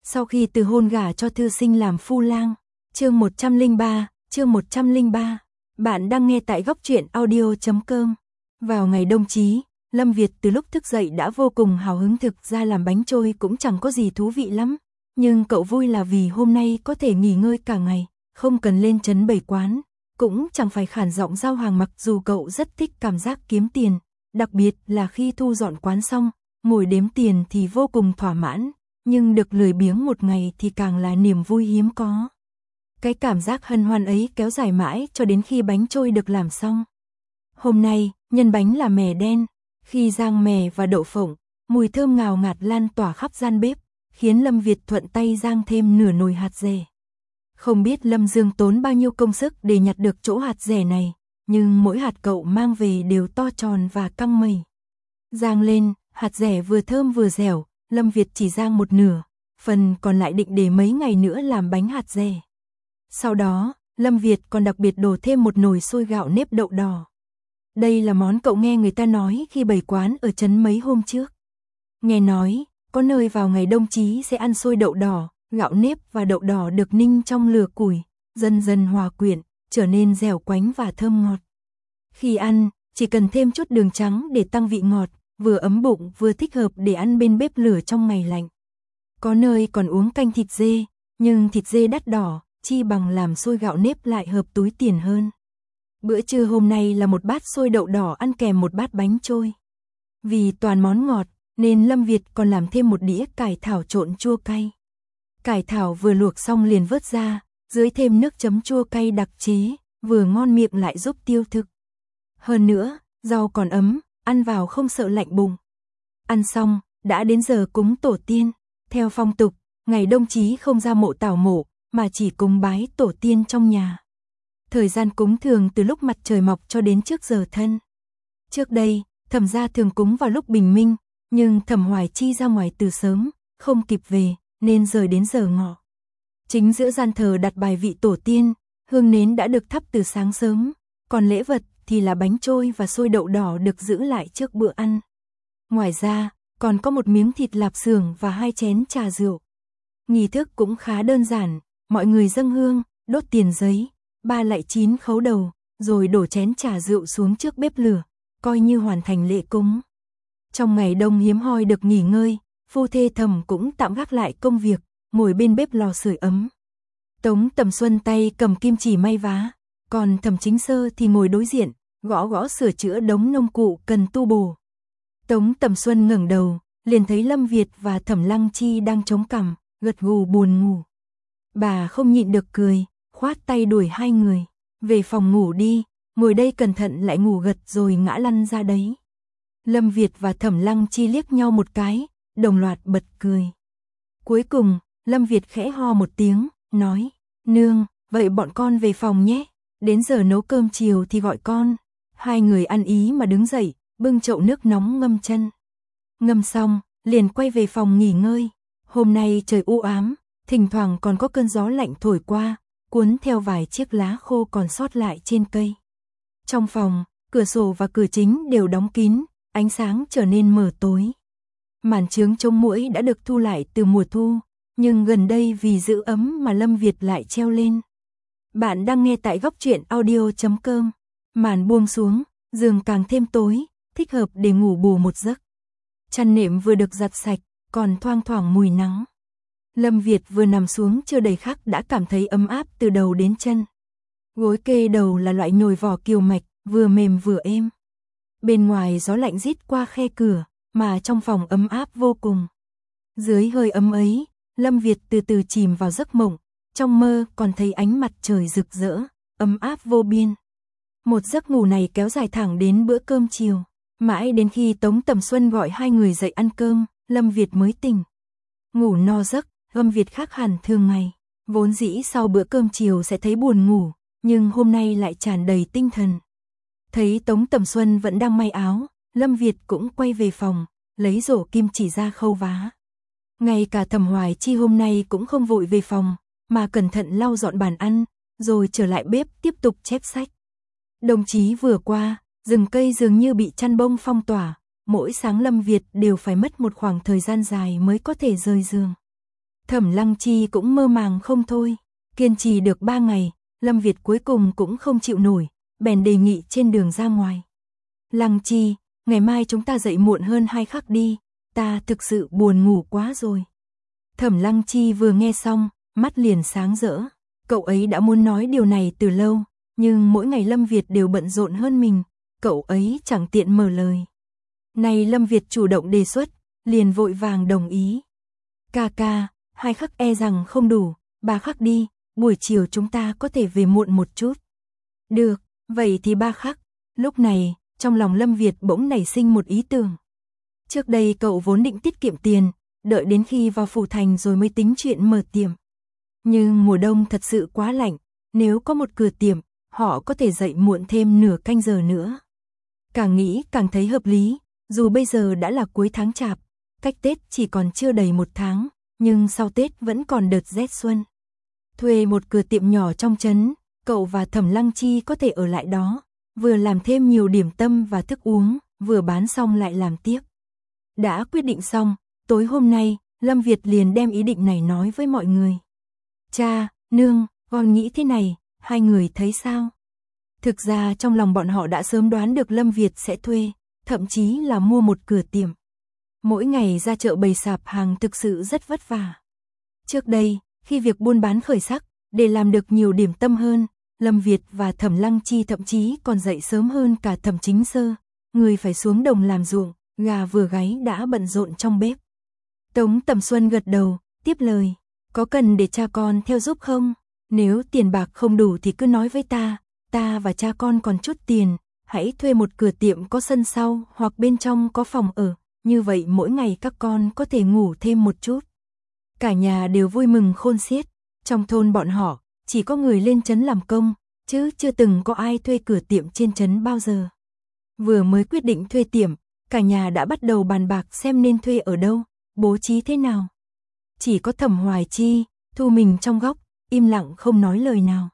Sau khi từ hôn gả cho thư sinh làm phu lang. Chương 103. Bạn đang nghe tại góc truyện audio.com. Vào ngày đông chí, Lâm Việt từ lúc thức dậy đã vô cùng hào hứng, thực ra làm bánh trôi cũng chẳng có gì thú vị lắm. Nhưng cậu vui là vì hôm nay có thể nghỉ ngơi cả ngày, không cần lên trấn bày quán, cũng chẳng phải khản giọng giao hàng, mặc dù cậu rất thích cảm giác kiếm tiền, đặc biệt là khi thu dọn quán xong, ngồi đếm tiền thì vô cùng thỏa mãn, nhưng được lười biếng một ngày thì càng là niềm vui hiếm có. Cái cảm giác hân hoan ấy kéo dài mãi cho đến khi bánh trôi được làm xong. Hôm nay, nhân bánh là mè đen, khi rang mè và đậu phộng, mùi thơm ngào ngạt lan tỏa khắp gian bếp, khiến Lâm Việt thuận tay rang thêm nửa nồi hạt dẻ. Không biết Lâm Dương tốn bao nhiêu công sức để nhặt được chỗ hạt dẻ này, nhưng mỗi hạt cậu mang về đều to tròn và căng mẩy. Rang lên, hạt dẻ vừa thơm vừa dẻo, Lâm Việt chỉ rang một nửa, phần còn lại định để mấy ngày nữa làm bánh hạt dẻ. Sau đó, Lâm Việt còn đặc biệt đổ thêm một nồi sôi gạo nếp đậu đỏ. Đây là món cậu nghe người ta nói khi bày quán ở trấn mấy hôm trước. Nghe nói, có nơi vào ngày đông chí sẽ ăn xôi đậu đỏ, gạo nếp và đậu đỏ được ninh trong lửa củi, dần dần hòa quyện, trở nên dẻo quánh và thơm ngọt. Khi ăn, chỉ cần thêm chút đường trắng để tăng vị ngọt, vừa ấm bụng vừa thích hợp để ăn bên bếp lửa trong ngày lạnh. Có nơi còn uống canh thịt dê, nhưng thịt dê đắt đỏ, chi bằng làm xôi gạo nếp lại hợp túi tiền hơn. Bữa trưa hôm nay là một bát xôi đậu đỏ ăn kèm một bát bánh trôi. Vì toàn món ngọt, nên Lâm Việt còn làm thêm một đĩa cải thảo trộn chua cay. Cải thảo vừa luộc xong liền vớt ra, dưới thêm nước chấm chua cay đặc chế, vừa ngon miệng lại giúp tiêu thực. Hơn nữa, rau còn ấm, ăn vào không sợ lạnh bụng. Ăn xong, đã đến giờ cúng tổ tiên. Theo phong tục, ngày đông chí không ra mộ tảo mộ, mà chỉ cúng bái tổ tiên trong nhà. Thời gian cúng thường từ lúc mặt trời mọc cho đến trước giờ thân. Trước đây, Thẩm gia thường cúng vào lúc bình minh, nhưng Thẩm Hoài Chi ra ngoài từ sớm, không kịp về, nên rời đến giờ ngọ. Chính giữa gian thờ đặt bài vị tổ tiên, hương nến đã được thắp từ sáng sớm, còn lễ vật thì là bánh trôi và xôi đậu đỏ được giữ lại trước bữa ăn. Ngoài ra, còn có một miếng thịt lạp xưởng và 2 chén trà rượu. Nghi thức cũng khá đơn giản, mọi người dâng hương, đốt tiền giấy, 3 lạy 9 khấu đầu, rồi đổ chén trà rượu xuống trước bếp lửa, coi như hoàn thành lễ cúng. Trong ngày đông hiếm hoi được nghỉ ngơi, phu thê Thẩm cũng tạm gác lại công việc, ngồi bên bếp lò sưởi ấm. Tống Tầm Xuân tay cầm kim chỉ may vá, còn Thẩm Chính Sơ thì ngồi đối diện, gõ gõ sửa chữa đống nông cụ cần tu bổ. Tống Tầm Xuân ngẩng đầu, liền thấy Lâm Việt và Thẩm Lăng Chi đang chống cằm, gật gù buồn ngủ. Bà không nhịn được cười, khoát tay đuổi hai người, về phòng ngủ đi, ngồi đây cẩn thận lại ngủ gật rồi ngã lăn ra đấy. Lâm Việt và Thẩm Lăng Chi liếc nhau một cái, đồng loạt bật cười. Cuối cùng, Lâm Việt khẽ ho một tiếng, nói, nương, vậy bọn con về phòng nhé, đến giờ nấu cơm chiều thì gọi con. Hai người ăn ý mà đứng dậy, bưng chậu nước nóng ngâm chân. Ngâm xong, liền quay về phòng nghỉ ngơi. Hôm nay trời u ám, thỉnh thoảng còn có cơn gió lạnh thổi qua, cuốn theo vài chiếc lá khô còn sót lại trên cây. Trong phòng, cửa sổ và cửa chính đều đóng kín, ánh sáng trở nên mờ tối. Màn chướng chống muỗi đã được thu lại từ mùa thu, nhưng gần đây vì giữ ấm mà Lâm Việt lại treo lên. Bạn đang nghe tại góc truyện audio.com. Màn buông xuống, giường càng thêm tối, thích hợp để ngủ bù một giấc. Chăn nệm vừa được giặt sạch, còn thoang thoảng mùi nắng. Lâm Việt vừa nằm xuống chưa đầy khắc đã cảm thấy ấm áp từ đầu đến chân. Gối kê đầu là loại nhồi vỏ kiều mạch, vừa mềm vừa êm. Bên ngoài gió lạnh rít qua khe cửa, mà trong phòng ấm áp vô cùng. Dưới hơi ấm ấy, Lâm Việt từ từ chìm vào giấc mộng, trong mơ còn thấy ánh mặt trời rực rỡ, ấm áp vô biên. Một giấc ngủ này kéo dài thẳng đến bữa cơm chiều, mãi đến khi Tống Tầm Xuân gọi hai người dậy ăn cơm, Lâm Việt mới tỉnh. Ngủ no giấc, Lâm Việt khác hẳn thường ngày, vốn dĩ sau bữa cơm chiều sẽ thấy buồn ngủ, nhưng hôm nay lại tràn đầy tinh thần. Thấy Tống Tầm Xuân vẫn đang may áo, Lâm Việt cũng quay về phòng, lấy rổ kim chỉ ra khâu vá. Ngay cả Thẩm Hoài Chi hôm nay cũng không vội về phòng, mà cẩn thận lau dọn bàn ăn, rồi trở lại bếp tiếp tục chép sách. Đồng chí vừa qua, rừng cây dường như bị chăn bông phong tỏa, mỗi sáng Lâm Việt đều phải mất một khoảng thời gian dài mới có thể rời giường. Thẩm Lăng Chi cũng mơ màng không thôi. Kiên trì được 3 ngày, Lâm Việt cuối cùng cũng không chịu nổi, bèn đề nghị trên đường ra ngoài. Lăng Chi, ngày mai chúng ta dậy muộn hơn 2 khắc đi, ta thực sự buồn ngủ quá rồi. Thẩm Lăng Chi vừa nghe xong, mắt liền sáng rỡ. Cậu ấy đã muốn nói điều này từ lâu, nhưng mỗi ngày Lâm Việt đều bận rộn hơn mình, cậu ấy chẳng tiện mở lời. Này Lâm Việt chủ động đề xuất, liền vội vàng đồng ý. Ca ca, 2 khắc e rằng không đủ, 3 khắc đi, buổi chiều chúng ta có thể về muộn một chút. Được, vậy thì 3 khắc. Lúc này, trong lòng Lâm Việt bỗng nảy sinh một ý tưởng. Trước đây cậu vốn định tiết kiệm tiền, đợi đến khi vào phủ thành rồi mới tính chuyện mở tiệm. Nhưng mùa đông thật sự quá lạnh, nếu có một cửa tiệm, họ có thể dậy muộn thêm nửa canh giờ nữa. Càng nghĩ càng thấy hợp lý, dù bây giờ đã là cuối tháng Chạp, cách Tết chỉ còn chưa đầy 1 tháng, nhưng sau Tết vẫn còn đợt rét xuân. Thuê một cửa tiệm nhỏ trong trấn, cậu và Thẩm Lăng Chi có thể ở lại đó, vừa làm thêm nhiều điểm tâm và thức uống, vừa bán xong lại làm tiếp. Đã quyết định xong, tối hôm nay, Lâm Việt liền đem ý định này nói với mọi người. Cha, nương, con nghĩ thế này, hai người thấy sao? Thực ra trong lòng bọn họ đã sớm đoán được Lâm Việt sẽ thuê, thậm chí là mua một cửa tiệm. Mỗi ngày ra chợ bày sạp hàng thực sự rất vất vả. Trước đây, khi việc buôn bán khởi sắc, để làm được nhiều điểm tâm hơn, Lâm Việt và Thẩm Lăng Chi thậm chí còn dậy sớm hơn cả Thẩm Chính Sơ, người phải xuống đồng làm ruộng, gà vừa gáy đã bận rộn trong bếp. Tống Tầm Xuân gật đầu, tiếp lời, có cần để cha con theo giúp không? Nếu tiền bạc không đủ thì cứ nói với ta và cha con còn chút tiền, hãy thuê một cửa tiệm có sân sau hoặc bên trong có phòng ở, như vậy mỗi ngày các con có thể ngủ thêm một chút. Cả nhà đều vui mừng khôn xiết, trong thôn bọn họ chỉ có người lên trấn làm công, chứ chưa từng có ai thuê cửa tiệm trên trấn bao giờ. Vừa mới quyết định thuê tiệm, cả nhà đã bắt đầu bàn bạc xem nên thuê ở đâu, bố trí thế nào. Chỉ có Thẩm Hoài Chi, thu mình trong góc, im lặng không nói lời nào.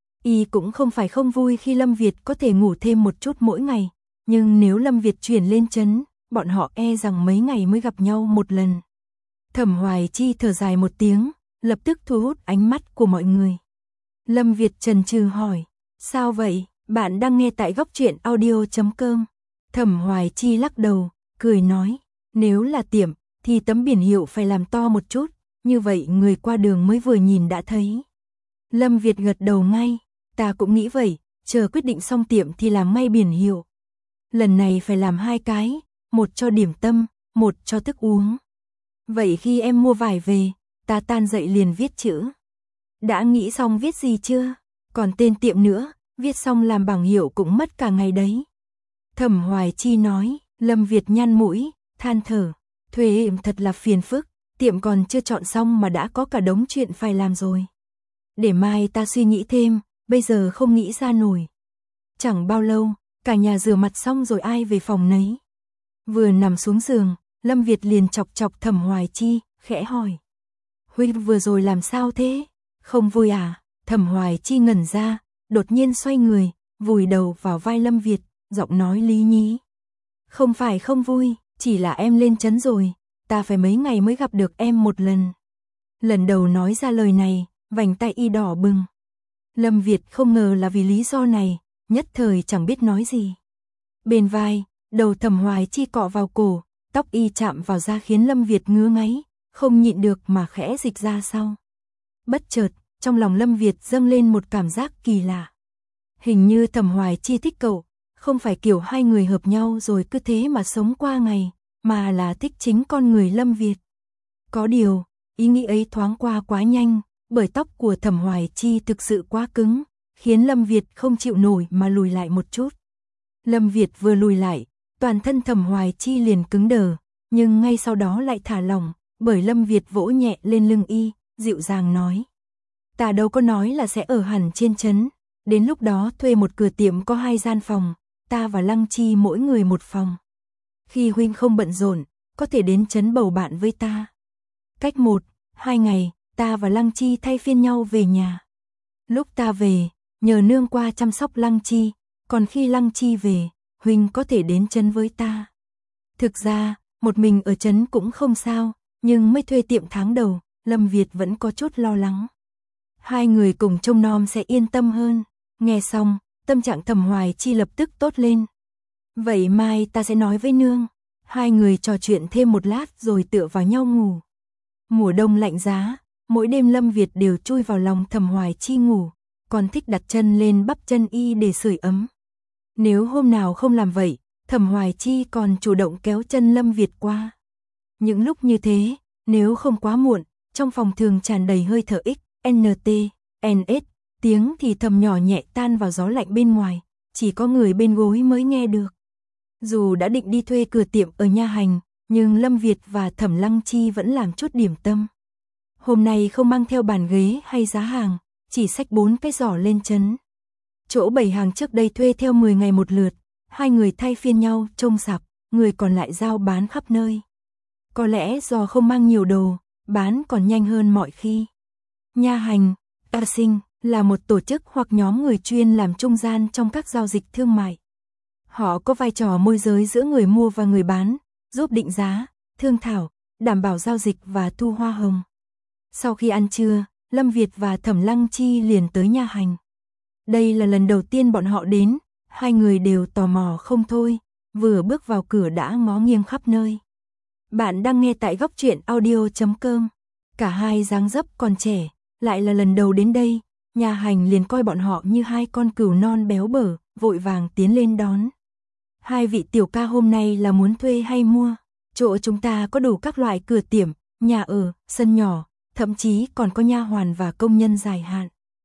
Y cũng không phải không vui khi Lâm Việt có thể ngủ thêm một chút mỗi ngày, nhưng nếu Lâm Việt chuyển lên trấn, bọn họ e rằng mấy ngày mới gặp nhau một lần. Thẩm Hoài Chi thở dài một tiếng, lập tức thu hút ánh mắt của mọi người. Lâm Việt chần chừ hỏi, sao vậy, bạn đang nghe tại góc truyện audio.com. Thẩm Hoài Chi lắc đầu, cười nói, nếu là tiệm, thì tấm biển hiệu phải làm to một chút, như vậy người qua đường mới vừa nhìn đã thấy. Lâm Việt gật đầu ngay, ta cũng nghĩ vậy, chờ quyết định xong tiệm thì làm ngay biển hiệu. Lần này phải làm 2 cái, một cho điểm tâm, một cho thức uống. Vậy khi em mua vải về, ta tan dậy liền viết chữ. Đã nghĩ xong viết gì chưa? Còn tên tiệm nữa, viết xong làm bảng hiệu cũng mất cả ngày đấy. Thẩm Hoài Chi nói, Lâm Việt nhăn mũi, than thở, thuê em thật là phiền phức, tiệm còn chưa chọn xong mà đã có cả đống chuyện phải làm rồi. Để mai ta suy nghĩ thêm, bây giờ không nghĩ ra nổi. Chẳng bao lâu, cả nhà rửa mặt xong rồi ai về phòng nấy. Vừa nằm xuống giường, Lâm Việt liền chọc chọc Thẩm Hoài Chi, khẽ hỏi. Huynh vừa rồi làm sao thế? Không vui à? Thẩm Hoài Chi ngẩn ra, đột nhiên xoay người, vùi đầu vào vai Lâm Việt, giọng nói lý nhí. Không phải không vui, chỉ là em lên trấn rồi, ta phải mấy ngày mới gặp được em một lần. Lần đầu nói ra lời này, vành tay y đỏ bừng. Lâm Việt không ngờ là vì lý do này, nhất thời chẳng biết nói gì. Bên vai, đầu Thẩm Hoài Chi cọ vào cổ, tóc y chạm vào da khiến Lâm Việt ngứa ngáy, không nhịn được mà khẽ dịch ra sau. Bất chợt, trong lòng Lâm Việt dâng lên một cảm giác kỳ lạ. Hình như Thẩm Hoài Chi thích cậu, không phải kiểu hai người hợp nhau rồi cứ thế mà sống qua ngày, mà là thích chính con người Lâm Việt. Có điều, ý nghĩ ấy thoáng qua quá nhanh, bởi tóc của Thẩm Hoài Chi thực sự quá cứng, khiến Lâm Việt không chịu nổi mà lùi lại một chút. Lâm Việt vừa lùi lại, toàn thân Thẩm Hoài Chi liền cứng đờ, nhưng ngay sau đó lại thả lỏng, bởi Lâm Việt vỗ nhẹ lên lưng y, dịu dàng nói. Ta đâu có nói là sẽ ở hẳn trên trấn, đến lúc đó thuê một cửa tiệm có 2 gian phòng, ta và Lăng Chi mỗi người một phòng. Khi huynh không bận rộn, có thể đến trấn bầu bạn với ta. Cách 1-2 ngày, ta và Lăng Chi thay phiên nhau về nhà. Lúc ta về, nhờ nương qua chăm sóc Lăng Chi, còn khi Lăng Chi về, huynh có thể đến trấn với ta. Thực ra, một mình ở trấn cũng không sao, nhưng mới thuê tiệm tháng đầu, Lâm Việt vẫn có chút lo lắng. Hai người cùng trông nom sẽ yên tâm hơn. Nghe xong, tâm trạng Thẩm Hoài Chi lập tức tốt lên. Vậy mai ta sẽ nói với nương. Hai người trò chuyện thêm một lát rồi tựa vào nhau ngủ. Mùa đông lạnh giá, mỗi đêm Lâm Việt đều chui vào lòng Thẩm Hoài Chi ngủ, còn thích đặt chân lên bắp chân y để sưởi ấm. Nếu hôm nào không làm vậy, Thẩm Hoài Chi còn chủ động kéo chân Lâm Việt qua. Những lúc như thế, nếu không quá muộn, trong phòng thường tràn đầy hơi thở XNT, NS, tiếng thì thầm nhỏ nhẹ tan vào gió lạnh bên ngoài, chỉ có người bên gối mới nghe được. Dù đã định đi thuê cửa tiệm ở Nha Hành, nhưng Lâm Việt và Thẩm Lăng Chi vẫn làm chút điểm tâm. Hôm nay không mang theo bàn ghế hay giá hàng, chỉ xách 4 cái giỏ lên trấn. Chỗ bày hàng trước đây thuê theo 10 ngày một lượt, hai người thay phiên nhau trông sạp, người còn lại giao bán khắp nơi. Có lẽ do không mang nhiều đồ, bán còn nhanh hơn mọi khi. Nha Hành, Sinh là một tổ chức hoặc nhóm người chuyên làm trung gian trong các giao dịch thương mại. Họ có vai trò môi giới giữa người mua và người bán, giúp định giá, thương thảo, đảm bảo giao dịch và thu hoa hồng. Sau khi ăn trưa, Lâm Việt và Thẩm Lăng Chi liền tới Nha Hành. Đây là lần đầu tiên bọn họ đến, hai người đều tò mò không thôi, vừa bước vào cửa đã ngó nghiêng khắp nơi. Bạn đang nghe tại góc truyện audio.com. Cả hai dáng dấp còn trẻ, lại là lần đầu đến đây, Nha Hành liền coi bọn họ như hai con cừu non béo bở, vội vàng tiến lên đón. Hai vị tiểu ca hôm nay là muốn thuê hay mua? Chỗ chúng ta có đủ các loại cửa tiệm, nhà ở, sân nhỏ, thậm chí còn có nha hoàn và công nhân dài hạn.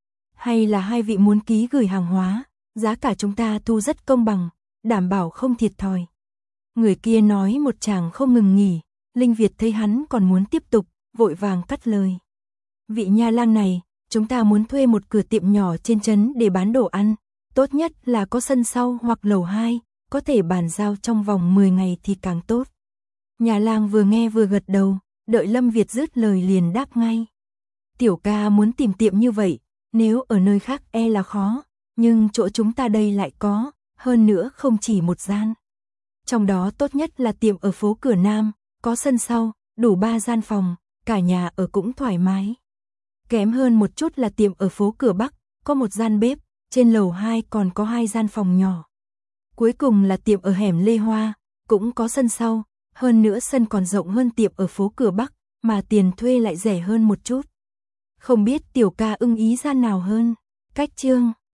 Hay là hai vị muốn ký gửi hàng hóa, giá cả chúng ta thu rất công bằng, đảm bảo không thiệt thòi. Người kia nói một chàng không ngừng nghỉ, Linh Việt thấy hắn còn muốn tiếp tục, vội vàng cắt lời. Vị nha lang này, chúng ta muốn thuê một cửa tiệm nhỏ trên trấn để bán đồ ăn, tốt nhất là có sân sau hoặc lầu 2, có thể bàn giao trong vòng 10 ngày thì càng tốt. Nhà lang vừa nghe vừa gật đầu, đợi Lâm Việt dứt lời liền đáp ngay. Tiểu ca muốn tìm tiệm như vậy, nếu ở nơi khác e là khó, nhưng chỗ chúng ta đây lại có, hơn nữa không chỉ một gian. Trong đó tốt nhất là tiệm ở phố Cửa Nam, có sân sau, đủ 3 gian phòng, cả nhà ở cũng thoải mái. Kém hơn một chút là tiệm ở phố Cửa Bắc, có một gian bếp, trên lầu 2 còn có 2 gian phòng nhỏ. Cuối cùng là tiệm ở hẻm Lê Hoa, cũng có sân sau, hơn nữa sân còn rộng hơn tiệm ở phố Cửa Bắc, mà tiền thuê lại rẻ hơn một chút. Không biết tiểu ca ưng ý gian nào hơn? Cách chương